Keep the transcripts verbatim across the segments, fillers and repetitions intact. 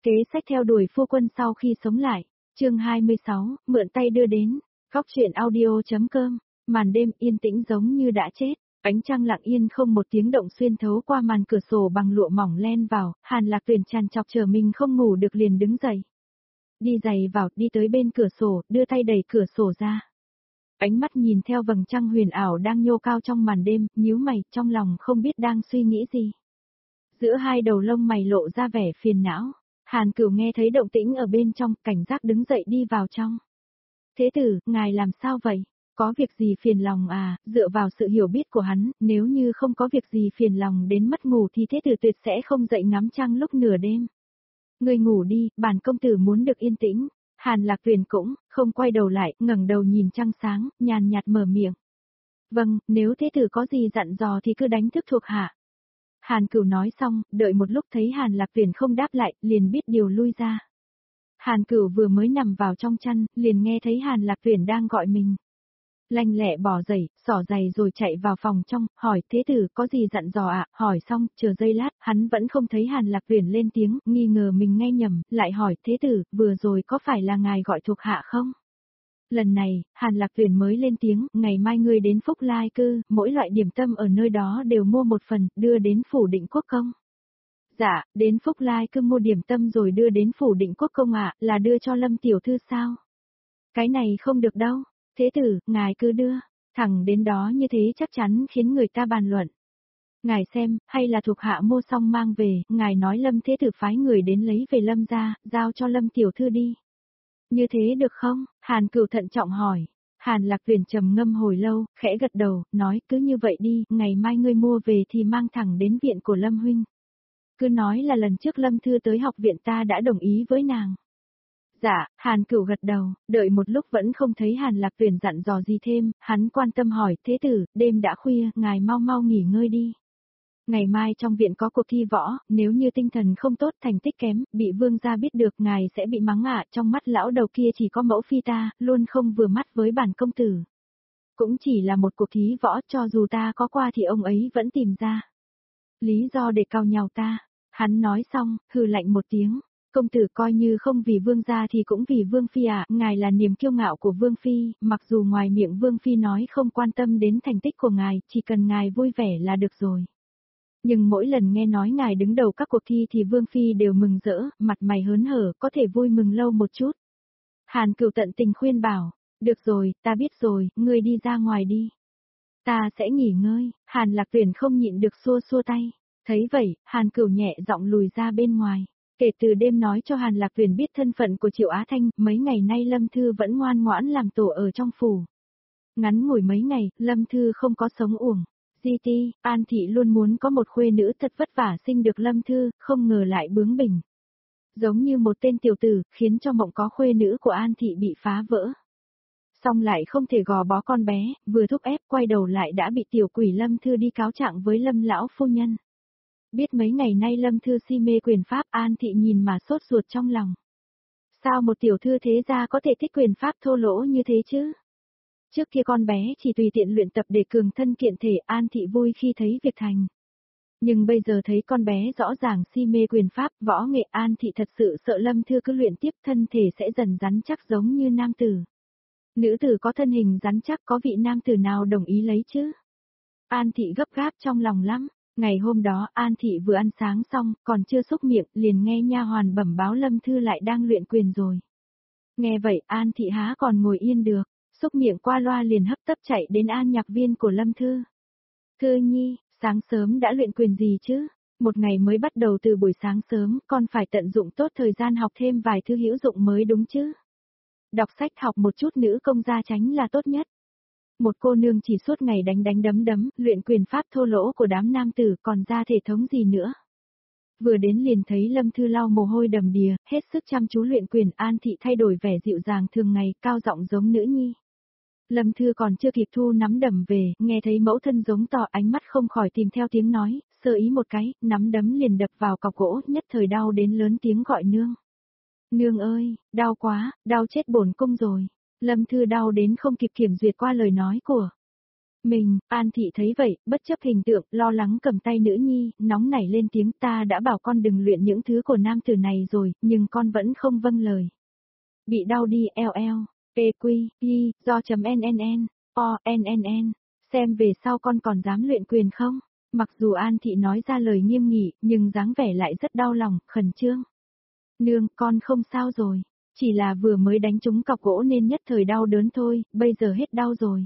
kế sách theo đuổi phu quân sau khi sống lại. Chương hai mươi sáu, mượn tay đưa đến. Góc truyện audio.com. Màn đêm yên tĩnh giống như đã chết. Ánh trăng lặng yên không một tiếng động xuyên thấu qua màn cửa sổ bằng lụa mỏng len vào. Hàn Lạc Tuyển tràn trọc chờ mình không ngủ được liền đứng dậy. Đi giày vào, đi tới bên cửa sổ, đưa tay đẩy cửa sổ ra. Ánh mắt nhìn theo vầng trăng huyền ảo đang nhô cao trong màn đêm, nhíu mày, trong lòng không biết đang suy nghĩ gì. Giữa hai đầu lông mày lộ ra vẻ phiền não. Hàn Cửu nghe thấy động tĩnh ở bên trong, cảnh giác đứng dậy đi vào trong. Thế tử, ngài làm sao vậy? Có việc gì phiền lòng à? Dựa vào sự hiểu biết của hắn, nếu như không có việc gì phiền lòng đến mất ngủ thì thế tử tuyệt sẽ không dậy ngắm trăng lúc nửa đêm. Ngươi ngủ đi, bản công tử muốn được yên tĩnh. Hàn Lạc Tuyển cũng không quay đầu lại, ngẩng đầu nhìn trăng sáng, nhàn nhạt mở miệng. Vâng, nếu thế tử có gì dặn dò thì cứ đánh thức thuộc hạ. Hàn Cửu nói xong, đợi một lúc thấy Hàn Lạc Tuyển không đáp lại, liền biết điều lui ra. Hàn Cửu vừa mới nằm vào trong chăn, liền nghe thấy Hàn Lạc Tuyển đang gọi mình. Lanh lẹ bỏ dậy, xỏ giày rồi chạy vào phòng trong, hỏi thế tử có gì dặn dò ạ, à? Hỏi xong, chờ giây lát, hắn vẫn không thấy Hàn Lạc Tuyển lên tiếng, nghi ngờ mình nghe nhầm, lại hỏi thế tử, vừa rồi có phải là ngài gọi thuộc hạ không? Lần này, Hàn Lạc Tuyển mới lên tiếng, ngày mai ngươi đến Phúc Lai Cư, mỗi loại điểm tâm ở nơi đó đều mua một phần, đưa đến phủ Định Quốc Công. Dạ, đến Phúc Lai Cư mua điểm tâm rồi đưa đến phủ Định Quốc Công ạ, à, là đưa cho Lâm tiểu thư sao? Cái này không được đâu, thế tử, ngài cứ đưa, thẳng đến đó như thế chắc chắn khiến người ta bàn luận. Ngài xem, hay là thuộc hạ mua xong mang về, ngài nói Lâm thế tử phái người đến lấy về Lâm ra, giao cho Lâm tiểu thư đi. Như thế được không? Hàn Cửu thận trọng hỏi. Hàn Lạc Tuyển trầm ngâm hồi lâu, khẽ gật đầu, nói cứ như vậy đi, ngày mai ngươi mua về thì mang thẳng đến viện của Lâm huynh. Cứ nói là lần trước Lâm thư tới học viện ta đã đồng ý với nàng. Dạ, Hàn Cửu gật đầu, đợi một lúc vẫn không thấy Hàn Lạc Tuyển dặn dò gì thêm, hắn quan tâm hỏi, thế tử, đêm đã khuya, ngài mau mau nghỉ ngơi đi. Ngày mai trong viện có cuộc thi võ, nếu như tinh thần không tốt thành tích kém, bị vương gia biết được ngài sẽ bị mắng ạ, trong mắt lão đầu kia chỉ có mẫu phi ta, luôn không vừa mắt với bản công tử. Cũng chỉ là một cuộc thi võ, cho dù ta có qua thì ông ấy vẫn tìm ra lý do để cau nhàu ta. Hắn nói xong, hừ lạnh một tiếng, công tử coi như không vì vương gia thì cũng vì vương phi ạ, ngài là niềm kiêu ngạo của vương phi, mặc dù ngoài miệng vương phi nói không quan tâm đến thành tích của ngài, chỉ cần ngài vui vẻ là được rồi. Nhưng mỗi lần nghe nói ngài đứng đầu các cuộc thi thì Vương Phi đều mừng rỡ, mặt mày hớn hở, có thể vui mừng lâu một chút. Hàn Cửu tận tình khuyên bảo, được rồi, ta biết rồi, ngươi đi ra ngoài đi. Ta sẽ nghỉ ngơi, Hàn Lạc Tuyển không nhịn được xua xua tay. Thấy vậy, Hàn Cửu nhẹ giọng lùi ra bên ngoài. Kể từ đêm nói cho Hàn Lạc Tuyển biết thân phận của Triệu Á Thanh, mấy ngày nay Lâm Thư vẫn ngoan ngoãn làm tổ ở trong phủ. Ngắn ngủi mấy ngày, Lâm Thư không có sống uổng. Di Ti, An Thị luôn muốn có một khuê nữ thật vất vả sinh được Lâm Thư, không ngờ lại bướng bỉnh. Giống như một tên tiểu tử, khiến cho mộng có khuê nữ của An Thị bị phá vỡ. Xong lại không thể gò bó con bé, vừa thúc ép quay đầu lại đã bị tiểu quỷ Lâm Thư đi cáo trạng với Lâm lão phu nhân. Biết mấy ngày nay Lâm Thư si mê quyền pháp, An Thị nhìn mà sốt ruột trong lòng. Sao một tiểu thư thế gia có thể thích quyền pháp thô lỗ như thế chứ? Trước kia con bé chỉ tùy tiện luyện tập để cường thân kiện thể, An Thị vui khi thấy việc thành. Nhưng bây giờ thấy con bé rõ ràng si mê quyền pháp, võ nghệ, An Thị thật sự sợ Lâm Thư cứ luyện tiếp thân thể sẽ dần rắn chắc giống như nam tử. Nữ tử có thân hình rắn chắc, có vị nam tử nào đồng ý lấy chứ? An Thị gấp gáp trong lòng lắm. Ngày hôm đó An Thị vừa ăn sáng xong, còn chưa xúc miệng, liền nghe nha hoàn bẩm báo Lâm Thư lại đang luyện quyền rồi. Nghe vậy An Thị há còn ngồi yên được. Xúc miệng qua loa liền hấp tấp chạy đến an nhạc viên của Lâm Thư. Thư nhi, sáng sớm đã luyện quyền gì chứ? Một ngày mới bắt đầu từ buổi sáng sớm, con phải tận dụng tốt thời gian học thêm vài thứ hữu dụng mới đúng chứ? Đọc sách học một chút nữ công gia tránh là tốt nhất. Một cô nương chỉ suốt ngày đánh đánh đấm đấm, luyện quyền pháp thô lỗ của đám nam tử còn ra thể thống gì nữa. Vừa đến liền thấy Lâm Thư lau mồ hôi đầm đìa, hết sức chăm chú luyện quyền, An Thị thay đổi vẻ dịu dàng thường ngày, cao giọng giống nữ nhi. Lâm Thư còn chưa kịp thu nắm đấm về, nghe thấy mẫu thân giống to, ánh mắt không khỏi tìm theo tiếng nói, sơ ý một cái, nắm đấm liền đập vào cọc gỗ, nhất thời đau đến lớn tiếng gọi nương. Nương ơi, đau quá, đau chết bổn cung rồi. Lâm Thư đau đến không kịp kiểm duyệt qua lời nói của Mình, An Thị thấy vậy, bất chấp hình tượng, lo lắng cầm tay nữ nhi, nóng nảy lên tiếng ta đã bảo con đừng luyện những thứ của nam tử này rồi, nhưng con vẫn không vâng lời. Bị đau đi, eo eo, ê quy, y, do chấm nnn, o, nnn, xem về sau con còn dám luyện quyền không? Mặc dù An Thị nói ra lời nghiêm nghị, nhưng dáng vẻ lại rất đau lòng, khẩn trương. Nương, con không sao rồi, chỉ là vừa mới đánh trúng cọc gỗ nên nhất thời đau đớn thôi, bây giờ hết đau rồi.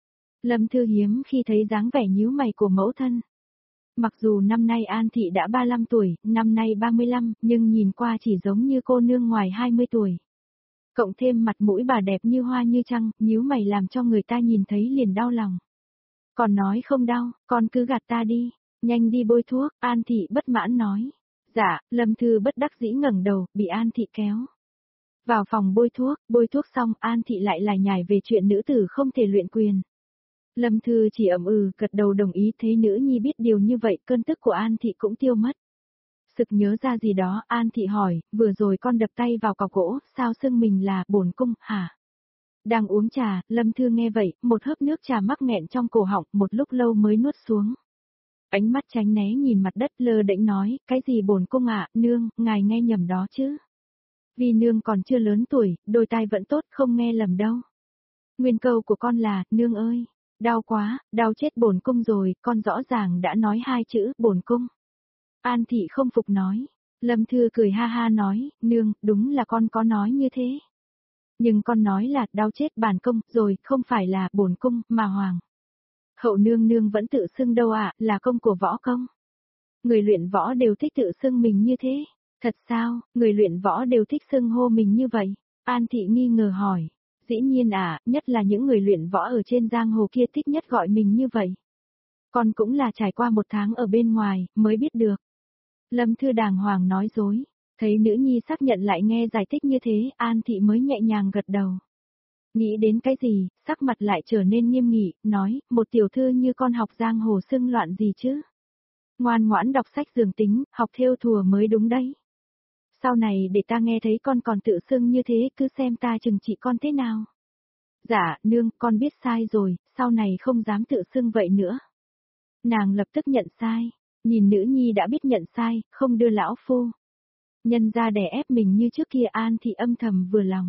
Lâm Thư hiếm khi thấy dáng vẻ nhíu mày của mẫu thân. Mặc dù năm nay An Thị đã ba mươi lăm tuổi, năm nay ba mươi lăm, nhưng nhìn qua chỉ giống như cô nương ngoài hai mươi tuổi. Cộng thêm mặt mũi bà đẹp như hoa như trăng, nhíu mày làm cho người ta nhìn thấy liền đau lòng. Còn nói không đau, con cứ gạt ta đi, nhanh đi bôi thuốc, An Thị bất mãn nói. Dạ, Lâm Thư bất đắc dĩ ngẩng đầu, bị An Thị kéo. Vào phòng bôi thuốc, bôi thuốc xong An Thị lại lải nhải về chuyện nữ tử không thể luyện quyền. Lâm Thư chỉ ậm ừ, gật đầu đồng ý, thấy nữ nhi biết điều như vậy, cơn tức của An Thị cũng tiêu mất. Sực nhớ ra gì đó, An Thị hỏi, vừa rồi con đập tay vào cọc gỗ, sao xưng mình là bổn cung, hả? Đang uống trà, Lâm Thư nghe vậy, một hớp nước trà mắc nghẹn trong cổ họng, một lúc lâu mới nuốt xuống. Ánh mắt tránh né nhìn mặt đất lơ đễnh nói, cái gì bổn cung ạ, nương, ngài nghe nhầm đó chứ. Vì nương còn chưa lớn tuổi, đôi tai vẫn tốt, không nghe lầm đâu. Nguyên câu của con là, nương ơi. Đau quá, đau chết bổn cung rồi, con rõ ràng đã nói hai chữ, bổn cung. An Thị không phục nói. Lâm Thư cười ha ha nói, nương, đúng là con có nói như thế. Nhưng con nói là, đau chết bản công, rồi, không phải là, bổn cung, mà hoàng. Hậu nương nương vẫn tự xưng đâu ạ, là công của võ công. Người luyện võ đều thích tự xưng mình như thế. Thật sao, người luyện võ đều thích xưng hô mình như vậy? An Thị nghi ngờ hỏi. Dĩ nhiên à, nhất là những người luyện võ ở trên giang hồ kia thích nhất gọi mình như vậy. Con cũng là trải qua một tháng ở bên ngoài, mới biết được. Lâm Thư đàng hoàng nói dối, thấy nữ nhi xác nhận lại nghe giải thích như thế, An Thị mới nhẹ nhàng gật đầu. Nghĩ đến cái gì, sắc mặt lại trở nên nghiêm nghị, nói, một tiểu thư như con học giang hồ xưng loạn gì chứ? Ngoan ngoãn đọc sách giường tính, học thêu thùa mới đúng đấy. Sau này để ta nghe thấy con còn tự xưng như thế, cứ xem ta chừng trị con thế nào. Dạ, nương, con biết sai rồi, sau này không dám tự xưng vậy nữa. Nàng lập tức nhận sai, nhìn nữ nhi đã biết nhận sai, không đưa lão phu. Nhân ra đè ép mình như trước kia, An Thị âm thầm vừa lòng.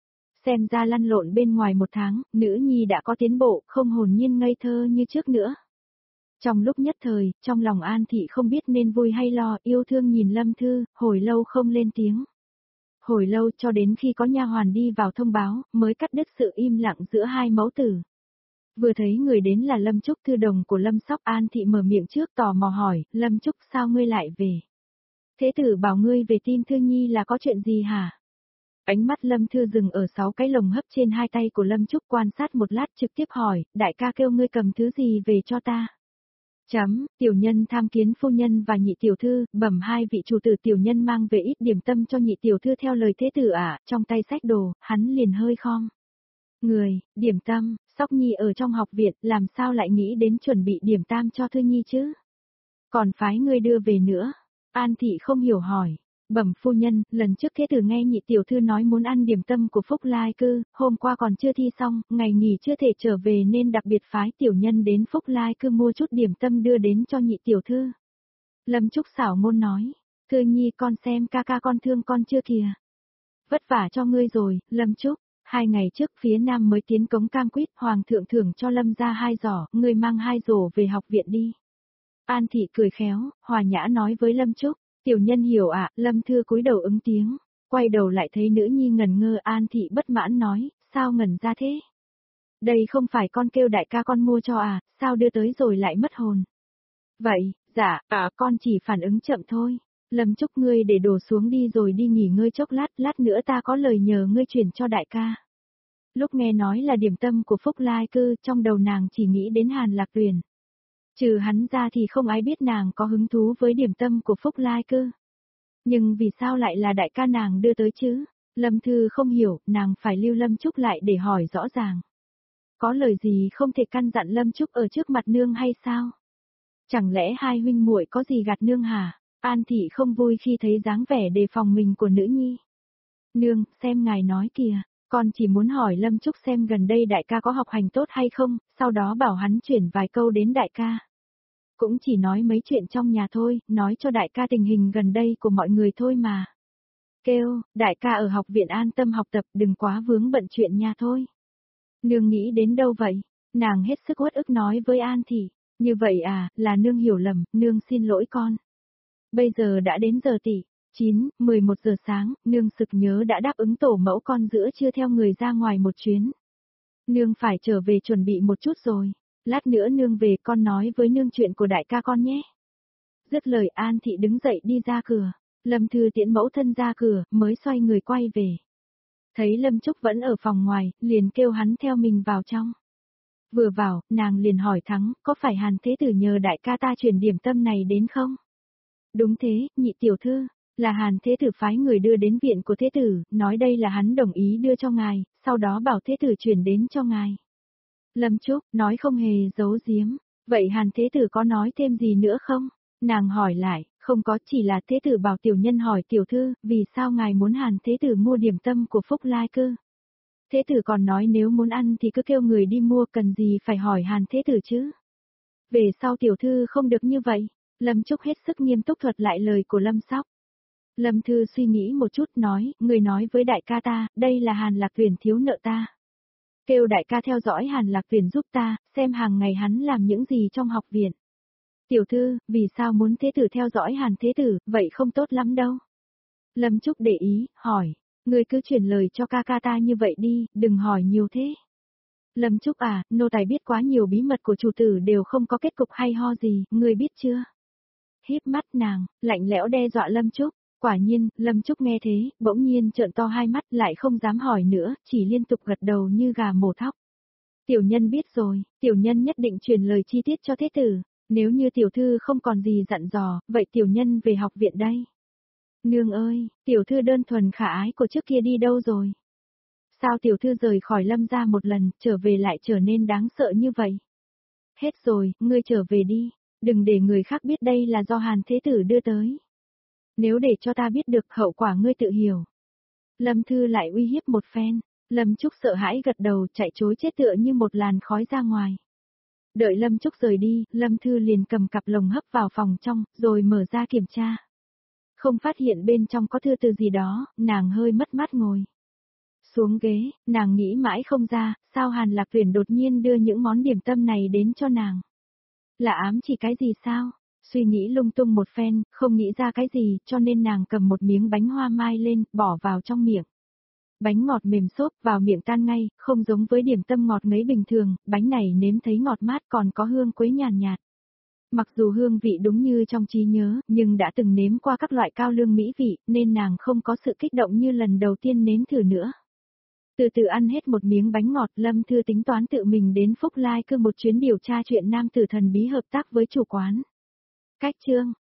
Xem ra lăn lộn bên ngoài một tháng, nữ nhi đã có tiến bộ, không hồn nhiên ngây thơ như trước nữa. Trong lúc nhất thời, trong lòng An Thị không biết nên vui hay lo, yêu thương nhìn Lâm Thư, hồi lâu không lên tiếng. Hồi lâu cho đến khi có nha hoàn đi vào thông báo, mới cắt đứt sự im lặng giữa hai mẫu tử. Vừa thấy người đến là Lâm Trúc, thư đồng của Lâm Sóc, An Thị mở miệng trước tò mò hỏi, Lâm Trúc sao ngươi lại về? Thế tử bảo ngươi về tin Thư Nhi là có chuyện gì hả? Ánh mắt Lâm Thư dừng ở sáu cái lồng hấp trên hai tay của Lâm Trúc, quan sát một lát trực tiếp hỏi, đại ca kêu ngươi cầm thứ gì về cho ta? Chấm, tiểu nhân tham kiến phu nhân và nhị tiểu thư, bẩm hai vị chủ tử, tiểu nhân mang về ít điểm tâm cho nhị tiểu thư theo lời thế tử ạ, trong tay xách đồ, hắn liền hơi khom. Người, điểm tâm, Sóc Nhi ở trong học viện, làm sao lại nghĩ đến chuẩn bị điểm tam cho Thư Nhi chứ? Còn phái ngươi đưa về nữa. An Thị không hiểu hỏi. Bẩm phu nhân, lần trước thế tử nghe nhị tiểu thư nói muốn ăn điểm tâm của Phúc Lai Cư, hôm qua còn chưa thi xong, ngày nghỉ chưa thể trở về nên đặc biệt phái tiểu nhân đến Phúc Lai Cư mua chút điểm tâm đưa đến cho nhị tiểu thư. Lâm Trúc xảo ngôn nói, Thư Nhi con xem ca ca con thương con chưa kìa. Vất vả cho ngươi rồi, Lâm Trúc, hai ngày trước phía nam mới tiến cống cam quýt, hoàng thượng thưởng cho Lâm ra hai giỏ, ngươi mang hai rổ về học viện đi. An Thị cười khéo, hòa nhã nói với Lâm Trúc. Tiểu nhân hiểu ạ, à, Lâm Thư cúi đầu ứng tiếng, quay đầu lại thấy nữ nhi ngần ngơ, An Thị bất mãn nói, sao ngẩn ra thế? Đây không phải con kêu đại ca con mua cho à, sao đưa tới rồi lại mất hồn? Vậy, dạ, à, con chỉ phản ứng chậm thôi. Lâm Trúc ngươi để đồ xuống đi rồi đi nghỉ ngơi chốc lát, lát nữa ta có lời nhờ ngươi chuyển cho đại ca. Lúc nghe nói là điểm tâm của Phúc Lai Cư, trong đầu nàng chỉ nghĩ đến Hàn Lạc Tuyền. Trừ hắn ra thì không ai biết nàng có hứng thú với điểm tâm của Phúc Lai Cư. Nhưng vì sao lại là đại ca nàng đưa tới chứ? Lâm Thư không hiểu, nàng phải lưu Lâm Trúc lại để hỏi rõ ràng. Có lời gì không thể căn dặn Lâm Trúc ở trước mặt nương hay sao? Chẳng lẽ hai huynh muội có gì gạt nương hả? An Thị không vui khi thấy dáng vẻ đề phòng mình của nữ nhi. Nương, xem ngài nói kìa, Con chỉ muốn hỏi Lâm Trúc xem gần đây đại ca có học hành tốt hay không, sau đó bảo hắn chuyển vài câu đến đại ca. Cũng chỉ nói mấy chuyện trong nhà thôi, nói cho đại ca tình hình gần đây của mọi người thôi mà. Kêu, đại ca ở học viện an tâm học tập, đừng quá vướng bận chuyện nhà thôi. Nương nghĩ đến đâu vậy? Nàng hết sức uất ức nói với An Thị. Như vậy à, là nương hiểu lầm, nương xin lỗi con. Bây giờ đã đến giờ tỷ, chín, mười một giờ sáng, nương sực nhớ đã đáp ứng tổ mẫu con giữa trưa theo người ra ngoài một chuyến. Nương phải trở về chuẩn bị một chút rồi. Lát nữa nương về con nói với nương chuyện của đại ca con nhé. Dứt lời An Thị đứng dậy đi ra cửa. Lâm Thư tiễn mẫu thân ra cửa, mới xoay người quay về. Thấy Lâm Trúc vẫn ở phòng ngoài, liền kêu hắn theo mình vào trong. Vừa vào, nàng liền hỏi Thắng, có phải Hàn Thế Tử nhờ đại ca ta chuyển điểm tâm này đến không? Đúng thế, nhị tiểu thư, là Hàn Thế Tử phái người đưa đến viện của Thế Tử, nói đây là hắn đồng ý đưa cho ngài, sau đó bảo Thế Tử chuyển đến cho ngài. Lâm Trúc, nói không hề giấu giếm, vậy Hàn Thế Tử có nói thêm gì nữa không? Nàng hỏi lại, không có, chỉ là Thế Tử bảo tiểu nhân hỏi tiểu thư, vì sao ngài muốn Hàn Thế Tử mua điểm tâm của Phúc Lai Cư? Thế Tử còn nói nếu muốn ăn thì cứ kêu người đi mua, cần gì phải hỏi Hàn Thế Tử chứ? Về sau tiểu thư không được như vậy. Lâm Trúc hết sức nghiêm túc thuật lại lời của Lâm Sóc. Lâm Thư suy nghĩ một chút nói, người nói với đại ca ta, đây là Hàn Lạc Viễn thiếu nợ ta. Kêu đại ca theo dõi Hàn Lạc Viễn giúp ta, xem hàng ngày hắn làm những gì trong học viện. Tiểu thư, vì sao muốn Thế Tử theo dõi Hàn Thế Tử, vậy không tốt lắm đâu. Lâm Trúc để ý, hỏi, người cứ truyền lời cho ca ca ta như vậy đi, đừng hỏi nhiều thế. Lâm Trúc à, nô tài biết quá nhiều bí mật của chủ tử đều không có kết cục hay ho gì, người biết chưa? Híp mắt nàng, lạnh lẽo đe dọa Lâm Trúc. Quả nhiên, Lâm Trúc nghe thế, bỗng nhiên trợn to hai mắt lại không dám hỏi nữa, chỉ liên tục gật đầu như gà mổ thóc. Tiểu nhân biết rồi, tiểu nhân nhất định truyền lời chi tiết cho Thế Tử, nếu như tiểu thư không còn gì dặn dò, vậy tiểu nhân về học viện đây. Nương ơi, tiểu thư đơn thuần khả ái của trước kia đi đâu rồi? Sao tiểu thư rời khỏi Lâm gia một lần, trở về lại trở nên đáng sợ như vậy? Hết rồi, ngươi trở về đi, đừng để người khác biết đây là do Hàn Thế Tử đưa tới. Nếu để cho ta biết được hậu quả ngươi tự hiểu. Lâm Thư lại uy hiếp một phen, Lâm Trúc sợ hãi gật đầu chạy trối chết tựa như một làn khói ra ngoài. Đợi Lâm Trúc rời đi, Lâm Thư liền cầm cặp lồng hấp vào phòng trong, rồi mở ra kiểm tra. Không phát hiện bên trong có thư từ gì đó, nàng hơi mất mát ngồi xuống ghế, nàng nghĩ mãi không ra, sao Hàn Lạc Viễn đột nhiên đưa những món điểm tâm này đến cho nàng. Là ám chỉ cái gì sao? Suy nghĩ lung tung một phen, không nghĩ ra cái gì, cho nên nàng cầm một miếng bánh hoa mai lên, bỏ vào trong miệng. Bánh ngọt mềm xốp vào miệng tan ngay, không giống với điểm tâm ngọt ngấy bình thường, bánh này nếm thấy ngọt mát còn có hương quế nhàn nhạt, nhạt. Mặc dù hương vị đúng như trong trí nhớ, nhưng đã từng nếm qua các loại cao lương mỹ vị, nên nàng không có sự kích động như lần đầu tiên nếm thử nữa. Từ từ ăn hết một miếng bánh ngọt, Lâm Thư tính toán tự mình đến Phúc Lai Cư một chuyến điều tra chuyện nam tử thần bí hợp tác với chủ quán. Cách chương